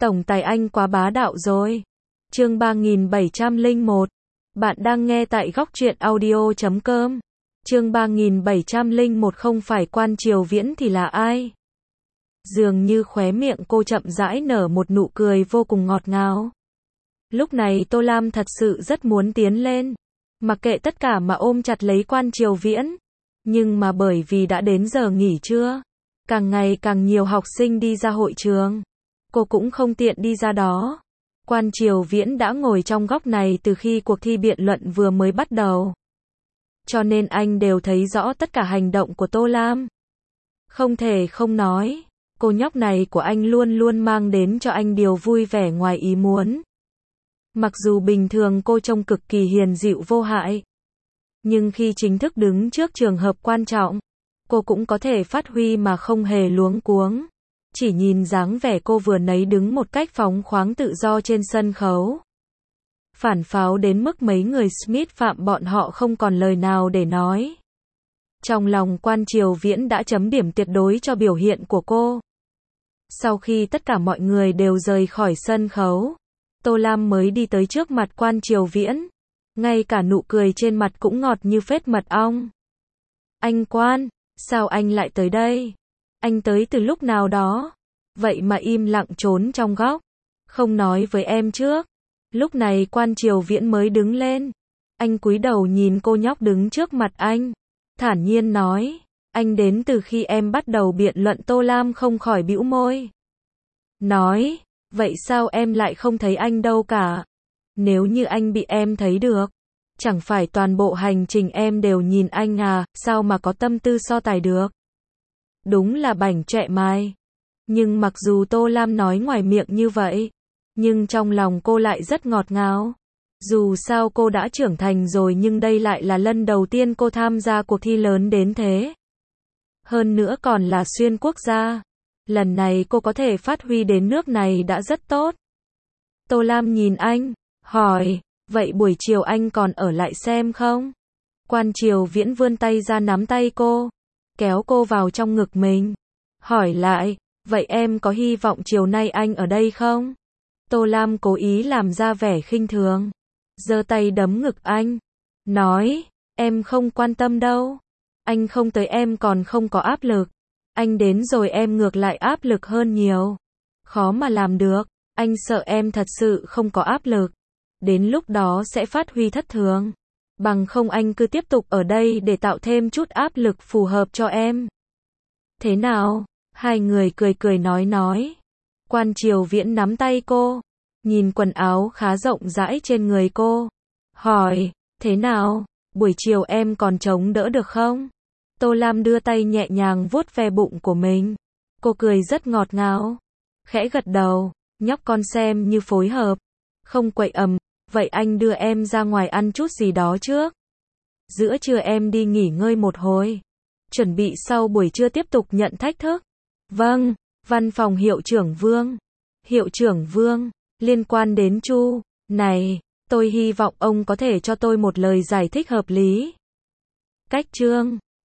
Tổng tài anh quá bá đạo rồi. Chương 3701. Bạn đang nghe tại góc truyện audio.com. Chương 3701 không phải Quan Triều Viễn thì là ai? Dường như khóe miệng cô chậm rãi nở một nụ cười vô cùng ngọt ngào. Lúc này Tô Lam thật sự rất muốn tiến lên, mặc kệ tất cả mà ôm chặt lấy Quan Triều Viễn. Nhưng mà bởi vì đã đến giờ nghỉ trưa, càng ngày càng nhiều học sinh đi ra hội trường, cô cũng không tiện đi ra đó. Quan Triều Viễn đã ngồi trong góc này từ khi cuộc thi biện luận vừa mới bắt đầu, cho nên anh đều thấy rõ tất cả hành động của Tô Lam. Không thể không nói, cô nhóc này của anh luôn luôn mang đến cho anh điều vui vẻ ngoài ý muốn. Mặc dù bình thường cô trông cực kỳ hiền dịu vô hại, nhưng khi chính thức đứng trước trường hợp quan trọng, cô cũng có thể phát huy mà không hề luống cuống. Chỉ nhìn dáng vẻ cô vừa nãy đứng một cách phóng khoáng tự do trên sân khấu, phản pháo đến mức mấy người Smith Phạm bọn họ không còn lời nào để nói. Trong lòng Quan Triều Viễn đã chấm điểm tuyệt đối cho biểu hiện của cô. Sau khi tất cả mọi người đều rời khỏi sân khấu, Tô Lam mới đi tới trước mặt Quan Triều Viễn. Ngay cả nụ cười trên mặt cũng ngọt như phết mật ong. Anh Quan, sao anh lại tới đây? Anh tới từ lúc nào đó? Vậy mà im lặng trốn trong góc, không nói với em trước. Lúc này Quan Triều Viễn mới đứng lên. Anh cúi đầu nhìn cô nhóc đứng trước mặt anh, thản nhiên nói, anh đến từ khi em bắt đầu biện luận. Tô Lam không khỏi bĩu môi, nói, vậy sao em lại không thấy anh đâu cả? Nếu như anh bị em thấy được, chẳng phải toàn bộ hành trình em đều nhìn anh à, sao mà có tâm tư so tài được? Đúng là bảnh trẹ mai. Nhưng mặc dù Tô Lam nói ngoài miệng như vậy, nhưng trong lòng cô lại rất ngọt ngào. Dù sao cô đã trưởng thành rồi, nhưng đây lại là lần đầu tiên cô tham gia cuộc thi lớn đến thế. Hơn nữa còn là xuyên quốc gia. Lần này cô có thể phát huy đến nước này đã rất tốt. Tô Lam nhìn anh, hỏi, vậy buổi chiều anh còn ở lại xem không? Quan Triều Viễn vươn tay ra nắm tay cô, kéo cô vào trong ngực mình, hỏi lại, vậy em có hy vọng chiều nay anh ở đây không? Tô Lam cố ý làm ra vẻ khinh thường, giơ tay đấm ngực anh, nói, em không quan tâm đâu. Anh không tới em còn không có áp lực. Anh đến rồi em ngược lại áp lực hơn nhiều. Khó mà làm được. Anh sợ em thật sự không có áp lực, đến lúc đó sẽ phát huy thất thường. Bằng không anh cứ tiếp tục ở đây để tạo thêm chút áp lực phù hợp cho em. Thế nào? Hai người cười cười nói. Quan Triều Viễn nắm tay cô, nhìn quần áo khá rộng rãi trên người cô, hỏi, thế nào? Buổi chiều em còn chống đỡ được không? Tô Lam đưa tay nhẹ nhàng vuốt ve bụng của mình. Cô cười rất ngọt ngào, khẽ gật đầu, nhóc con xem như phối hợp, không quậy ầm. Vậy anh đưa em ra ngoài ăn chút gì đó trước. Giữa trưa em đi nghỉ ngơi một hồi, chuẩn bị sau buổi trưa tiếp tục nhận thách thức. Vâng. Văn phòng Hiệu trưởng Vương. Hiệu trưởng Vương, liên quan đến Chu này, tôi hy vọng ông có thể cho tôi một lời giải thích hợp lý. Cách chương